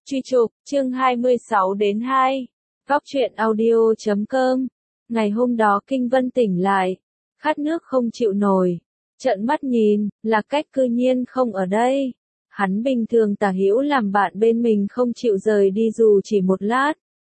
Truy chụp, chương 26 đến 2. Góc truyện audio.com. Ngày hôm đó Kinh Vân tỉnh lại, khát nước không chịu nổi, trợn mắt nhìn, Lạc Cách cư nhiên không ở đây. Hắn bình thường tả hữu làm bạn bên mình không chịu rời đi dù chỉ một lát.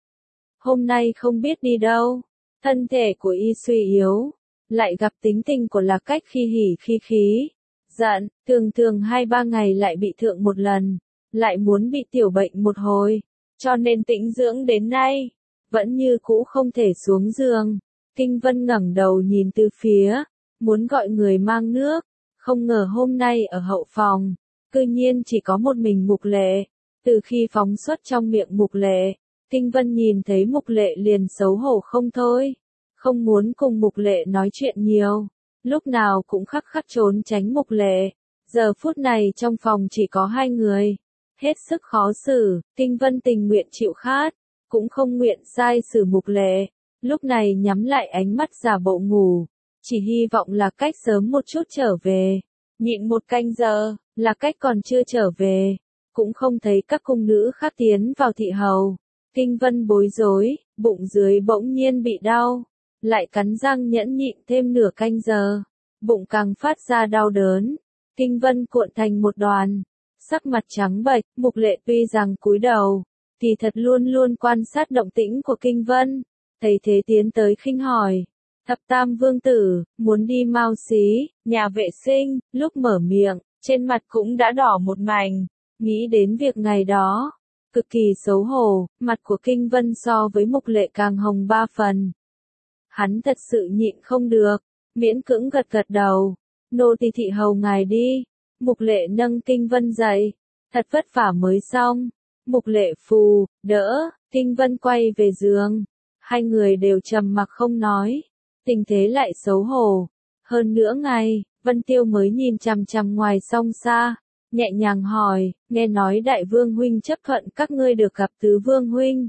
Hôm nay không biết đi đâu, thân thể của y suy yếu, lại gặp tính tình của Lạc Cách khi hỉ khi khí, giận, thường 2-3 ngày lại bị thượng một lần, lại muốn bị tiểu bệnh một hồi, cho nên tĩnh dưỡng đến nay, vẫn như cũ không thể xuống giường. Kinh Vân ngẩng đầu nhìn từ phía, muốn gọi người mang nước, không ngờ hôm nay ở hậu phòng, cư nhiên chỉ có một mình Mục Lệ. Từ khi phóng xuất trong miệng Mục Lệ, Kinh Vân nhìn thấy Mục Lệ liền xấu hổ không thôi, không muốn cùng Mục Lệ nói chuyện nhiều, lúc nào cũng khắc trốn tránh Mục Lệ. Giờ phút này trong phòng chỉ có hai người, hết sức khó xử, Kinh Vân tình nguyện chịu khát, cũng không nguyện sai xử Mục Lệ, lúc này nhắm lại ánh mắt giả bộ ngủ, chỉ hy vọng là Cách sớm một chút trở về. Nhịn một canh giờ, là Cách còn chưa trở về, cũng không thấy các cung nữ khác tiến vào thị hầu. Kinh Vân bối rối, bụng dưới bỗng nhiên bị đau, lại cắn răng nhẫn nhịn thêm nửa canh giờ, bụng càng phát ra đau đớn. Kinh Vân cuộn thành một đoàn, sắc mặt trắng bệch. Mục Lệ tuy rằng cúi đầu, thì thật luôn luôn quan sát động tĩnh của Kinh Vân, thấy thế tiến tới khinh hỏi, Thập Tam Vương Tử, muốn đi Mao Xí, nhà vệ sinh, lúc mở miệng, trên mặt cũng đã đỏ một mảnh, nghĩ đến việc ngày đó, cực kỳ xấu hổ, mặt của Kinh Vân so với Mục Lệ càng hồng 3 phần. Hắn thật sự nhịn không được, miễn cưỡng gật đầu, nô tỳ thị hầu ngài đi. Mục Lệ nâng Kinh Vân dậy, thật vất vả mới xong. Mục Lệ phù, đỡ, Kinh Vân quay về giường, hai người đều trầm mặc không nói, tình thế lại xấu hổ. Hơn nữa ngày, Vân Tiêu mới nhìn chằm chằm ngoài song xa, nhẹ nhàng hỏi, nghe nói Đại Vương Huynh chấp thuận các ngươi được gặp Tứ Vương Huynh.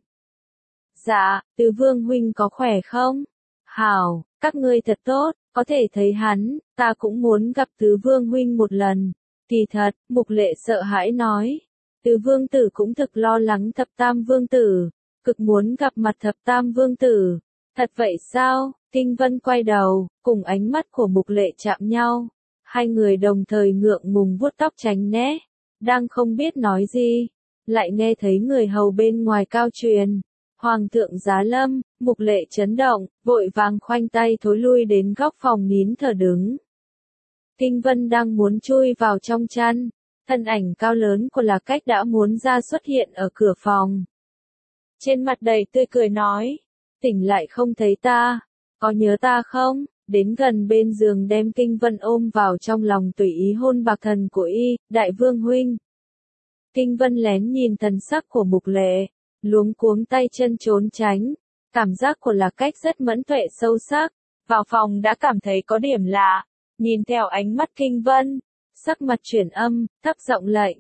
Dạ, Tứ Vương Huynh có khỏe không? Hảo, các ngươi thật tốt, có thể thấy hắn, ta cũng muốn gặp Tứ Vương Huynh một lần. Kỳ thật, Mục Lệ sợ hãi nói, Tứ Vương Tử cũng thực lo lắng Thập Tam Vương Tử, cực muốn gặp mặt Thập Tam Vương Tử. Thật vậy sao? Kinh Vân quay đầu, cùng ánh mắt của Mục Lệ chạm nhau, hai người đồng thời ngượng ngùng vuốt tóc tránh né, đang không biết nói gì, lại nghe thấy người hầu bên ngoài cao truyền, Hoàng thượng giá lâm. Mục Lệ chấn động, vội vàng khoanh tay thối lui đến góc phòng nín thở đứng. Kinh Vân đang muốn chui vào trong chăn, thân ảnh cao lớn của Lạc Cách đã muốn ra xuất hiện ở cửa phòng. Trên mặt đầy tươi cười nói, tỉnh lại không thấy ta, có nhớ ta không? Đến gần bên giường đem Kinh Vân ôm vào trong lòng tùy ý hôn bạc thần của y, Đại Vương Huynh. Kinh Vân lén nhìn thần sắc của Mục Lệ, luống cuống tay chân trốn tránh, cảm giác của Lạc Cách rất mẫn tuệ sâu sắc, vào phòng đã cảm thấy có điểm lạ, nhìn theo ánh mắt Kinh Vân, sắc mặt chuyển âm, thấp giọng lệnh,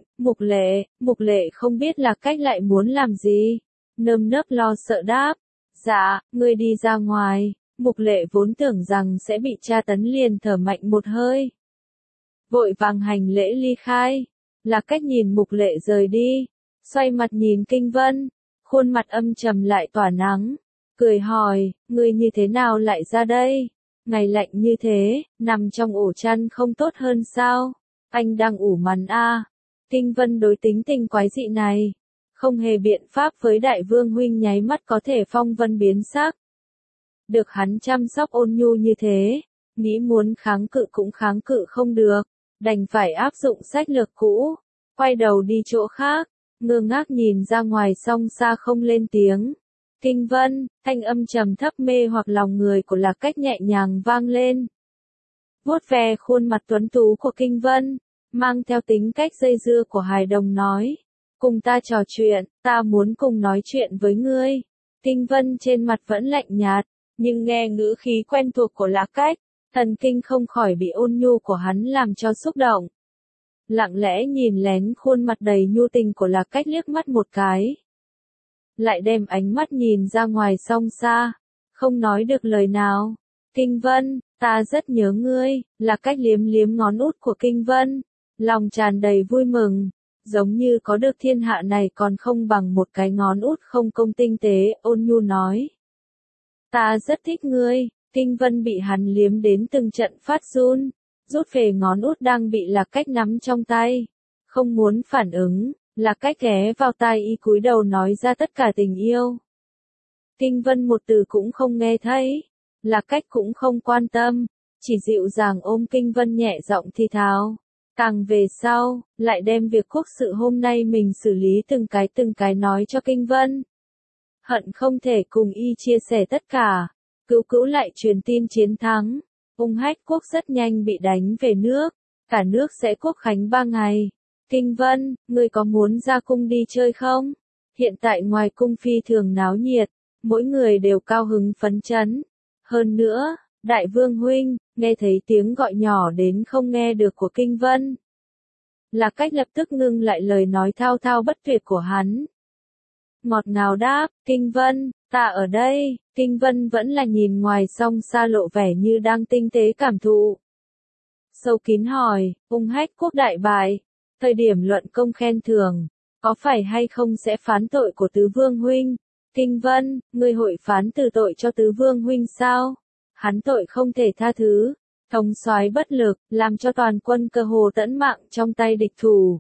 Mục Lệ không biết Lạc Cách lại muốn làm gì, nơm nớp lo sợ đáp, dạ, ngươi đi ra ngoài. Mục Lệ vốn tưởng rằng sẽ bị tra tấn liền thở mạnh một hơi, vội vàng hành lễ ly khai. Lạc Cách nhìn Mục Lệ rời đi, xoay mặt nhìn Kinh Vân, khuôn mặt âm trầm lại tỏa nắng, cười hỏi, ngươi như thế nào lại ra đây? Ngày lạnh như thế, nằm trong ổ chăn không tốt hơn sao? Anh đang ủ màn a. Kinh Vân đối tính tình quái dị này, không hề biện pháp với Đại Vương Huynh nháy mắt có thể phong vân biến sắc. Được hắn chăm sóc ôn nhu như thế, nghĩ muốn kháng cự cũng kháng cự không được, đành phải áp dụng sách lược cũ, quay đầu đi chỗ khác, ngơ ngác nhìn ra ngoài song xa không lên tiếng. Kinh Vân, thanh âm trầm thấp mê hoặc lòng người của Lạc Cách nhẹ nhàng vang lên. Vuốt ve khuôn mặt tuấn tú của Kinh Vân, mang theo tính cách dây dưa của hài đồng nói, cùng ta trò chuyện, ta muốn cùng nói chuyện với ngươi. Kinh Vân trên mặt vẫn lạnh nhạt, nhưng nghe ngữ khí quen thuộc của Lạc Cách, thần kinh không khỏi bị ôn nhu của hắn làm cho xúc động. Lặng lẽ nhìn lén khuôn mặt đầy nhu tình của Lạc Cách liếc mắt một cái, lại đem ánh mắt nhìn ra ngoài song xa, không nói được lời nào. Kinh Vân, ta rất nhớ ngươi. Lạc Cách liếm liếm ngón út của Kinh Vân, lòng tràn đầy vui mừng, giống như có được thiên hạ này còn không bằng một cái ngón út không công tinh tế, ôn nhu nói. Ta rất thích ngươi. Kinh Vân bị hắn liếm đến từng trận phát run, rút về ngón út đang bị Lạc Cách nắm trong tay. Không muốn phản ứng, Lạc Cách ghé vào tai y cúi đầu nói ra tất cả tình yêu. Kinh Vân một từ cũng không nghe thấy, Lạc Cách cũng không quan tâm, chỉ dịu dàng ôm Kinh Vân nhẹ giọng thì thào. Càng về sau, lại đem việc quốc sự hôm nay mình xử lý từng cái nói cho Kinh Vân. Hận không thể cùng y chia sẻ tất cả. Cữu Cữu lại truyền tin chiến thắng. Ung Hách quốc rất nhanh bị đánh về nước. Cả nước sẽ quốc khánh 3 ngày. Kinh Vân, ngươi có muốn ra cung đi chơi không? Hiện tại ngoài cung phi thường náo nhiệt, mỗi người đều cao hứng phấn chấn. Hơn nữa, Đại Vương huynh, nghe thấy tiếng gọi nhỏ đến không nghe được của Kinh Vân. Lạc Cách lập tức ngưng lại lời nói thao thao bất tuyệt của hắn. Ngọt ngào đáp, Kinh Vân, ta ở đây. Kinh Vân vẫn là nhìn ngoài song xa lộ vẻ như đang tinh tế cảm thụ. Sâu kín hỏi, Ung Hách quốc đại bại, thời điểm luận công khen thưởng, có phải hay không sẽ phán tội của Tứ Vương huynh? Kinh Vân, ngươi hội phán từ tội cho Tứ Vương huynh sao? Hắn tội không thể tha thứ, thống soái bất lực, làm cho toàn quân cơ hồ tẫn mạng trong tay địch thủ.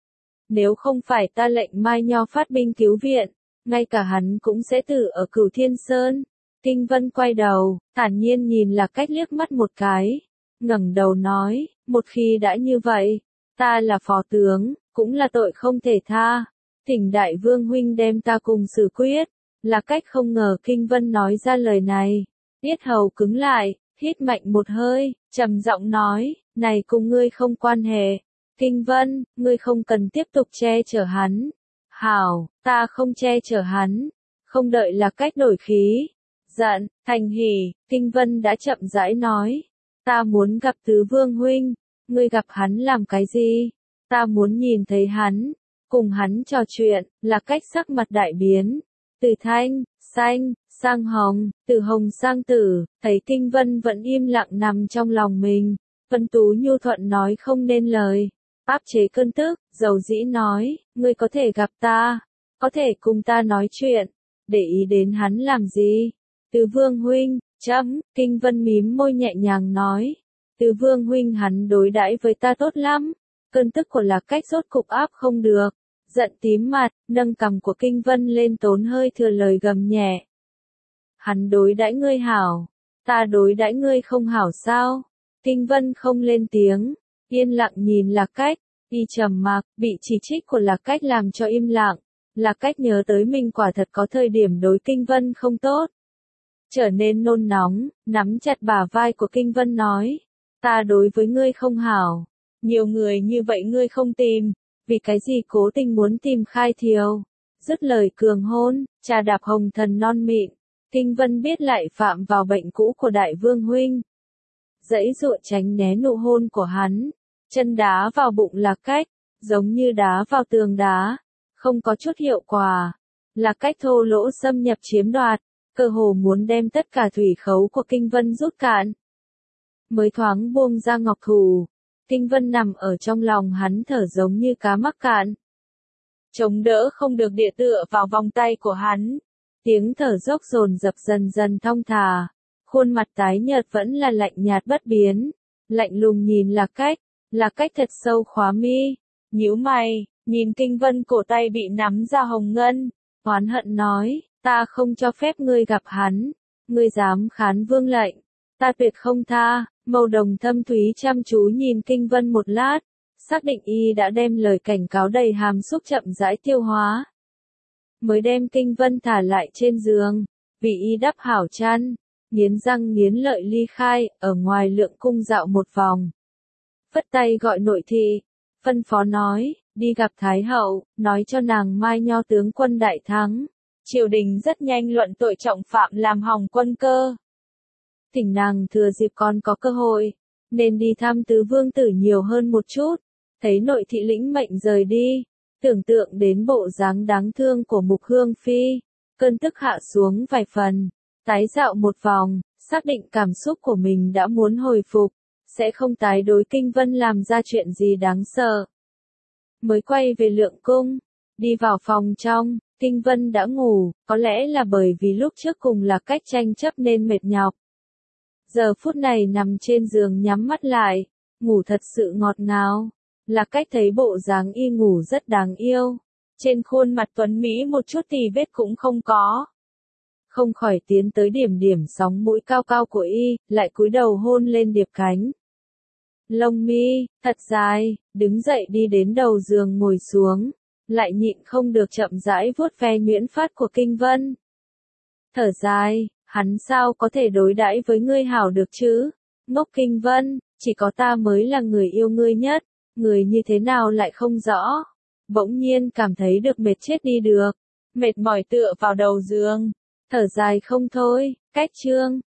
Nếu không phải ta lệnh Mai Nho phát binh cứu viện, ngay cả hắn cũng sẽ tử ở Cửu Thiên Sơn. Kinh Vân quay đầu, thản nhiên nhìn Lạc Cách liếc mắt một cái, ngẩng đầu nói, một khi đã như vậy, ta là phó tướng, cũng là tội không thể tha. Thỉnh Đại Vương huynh đem ta cùng xử quyết. Lạc Cách không ngờ Kinh Vân nói ra lời này, yết hầu cứng lại, hít mạnh một hơi, trầm giọng nói, này cùng ngươi không quan hệ. Kinh Vân, ngươi không cần tiếp tục che chở hắn. Hảo, ta không che chở hắn. Không đợi Lạc Cách đổi khí. Giận, thành hỉ, Kinh Vân đã chậm rãi nói. Ta muốn gặp Tứ Vương huynh. Ngươi gặp hắn làm cái gì? Ta muốn nhìn thấy hắn. Cùng hắn trò chuyện. Lạc Cách sắc mặt đại biến. Từ thanh, xanh, sang hồng, từ hồng sang tử. Thấy Kinh Vân vẫn im lặng nằm trong lòng mình. Vân Tú nhu thuận nói không nên lời. Áp chế cơn tức, dầu dĩ nói, ngươi có thể gặp ta, có thể cùng ta nói chuyện, để ý đến hắn làm gì? Tứ Vương huynh, chấm, Kinh Vân mím môi nhẹ nhàng nói, Tứ Vương huynh hắn đối đãi với ta tốt lắm. Cơn tức của Lạc Cách rốt cục áp không được, giận tím mặt, nâng cằm của Kinh Vân lên tốn hơi thừa lời gầm nhẹ. Hắn đối đãi ngươi hảo, ta đối đãi ngươi không hảo sao? Kinh Vân không lên tiếng. Yên lặng nhìn Lạc Cách, y trầm mặc, bị chỉ trích của Lạc Cách làm cho im lặng. Lạc Cách nhớ tới mình quả thật có thời điểm đối Kinh Vân không tốt. Trở nên nôn nóng, nắm chặt bả vai của Kinh Vân nói. Ta đối với ngươi không hảo. Nhiều người như vậy ngươi không tìm. Vì cái gì cố tình muốn tìm Khai Thiều. Dứt lời cường hôn, trà đạp hồng thần non mịn. Kinh Vân biết lại phạm vào bệnh cũ của Đại Vương huynh. Dãy dụa tránh né nụ hôn của hắn. Chân đá vào bụng Lạc Cách, giống như đá vào tường đá, không có chút hiệu quả. Lạc Cách thô lỗ xâm nhập chiếm đoạt, cơ hồ muốn đem tất cả thủy khấu của Kinh Vân rút cạn. Mới thoáng buông ra ngọc thủ, Kinh Vân nằm ở trong lòng hắn thở giống như cá mắc cạn. Chống đỡ không được địa tựa vào vòng tay của hắn. Tiếng thở dốc dồn dập dần dần thong thả, khuôn mặt tái nhợt vẫn là lạnh nhạt bất biến, lạnh lùng nhìn Lạc Cách. Lạc Cách thật sâu khóa mi, nhíu mày, nhìn Kinh Vân cổ tay bị nắm ra hồng ngân, oán hận nói, ta không cho phép ngươi gặp hắn, ngươi dám khán vương lệnh, ta tuyệt không tha. Màu đồng thâm thúy chăm chú nhìn Kinh Vân một lát, xác định y đã đem lời cảnh cáo đầy hàm xúc chậm rãi tiêu hóa. Mới đem Kinh Vân thả lại trên giường, vì y đắp hảo chăn, nghiến răng nghiến lợi ly khai, ở ngoài lượng cung dạo một vòng. Phất tay gọi nội thị, phân phó nói, đi gặp Thái hậu, nói cho nàng Mai Nho tướng quân đại thắng. Triều đình rất nhanh luận tội trọng phạm làm hỏng quân cơ. Thỉnh nàng thừa dịp còn có cơ hội, nên đi thăm Tứ Vương tử nhiều hơn một chút. Thấy nội thị lĩnh mệnh rời đi, tưởng tượng đến bộ dáng đáng thương của Mục Hương Phi, cơn tức hạ xuống vài phần, tái dạo một vòng, xác định cảm xúc của mình đã muốn hồi phục. Sẽ không tái đối Kinh Vân làm ra chuyện gì đáng sợ. mới quay về Lượng Cung. Đi vào phòng trong, Kinh Vân đã ngủ, có lẽ là bởi vì lúc trước cùng là cách tranh chấp nên mệt nhọc. Giờ phút này nằm trên giường nhắm mắt lại, ngủ thật sự ngọt ngào. Là cách thấy bộ dáng y ngủ rất đáng yêu. Trên khuôn mặt tuấn Mỹ một chút tì vết cũng không có. Không khỏi tiến tới điểm điểm sóng mũi cao cao của y, lại cúi đầu hôn lên điệp cánh. Lông mi, thật dài, đứng dậy đi đến đầu giường ngồi xuống, lại nhịn không được chậm rãi vuốt ve nhuyễn phát của Kinh Vân. Thở dài, hắn sao có thể đối đãi với ngươi hảo được chứ? Ngốc Kinh Vân, chỉ có ta mới là người yêu ngươi nhất, người như thế nào lại không rõ. Bỗng nhiên cảm thấy được mệt chết đi được, mệt mỏi tựa vào đầu giường, thở dài không thôi. Cách chương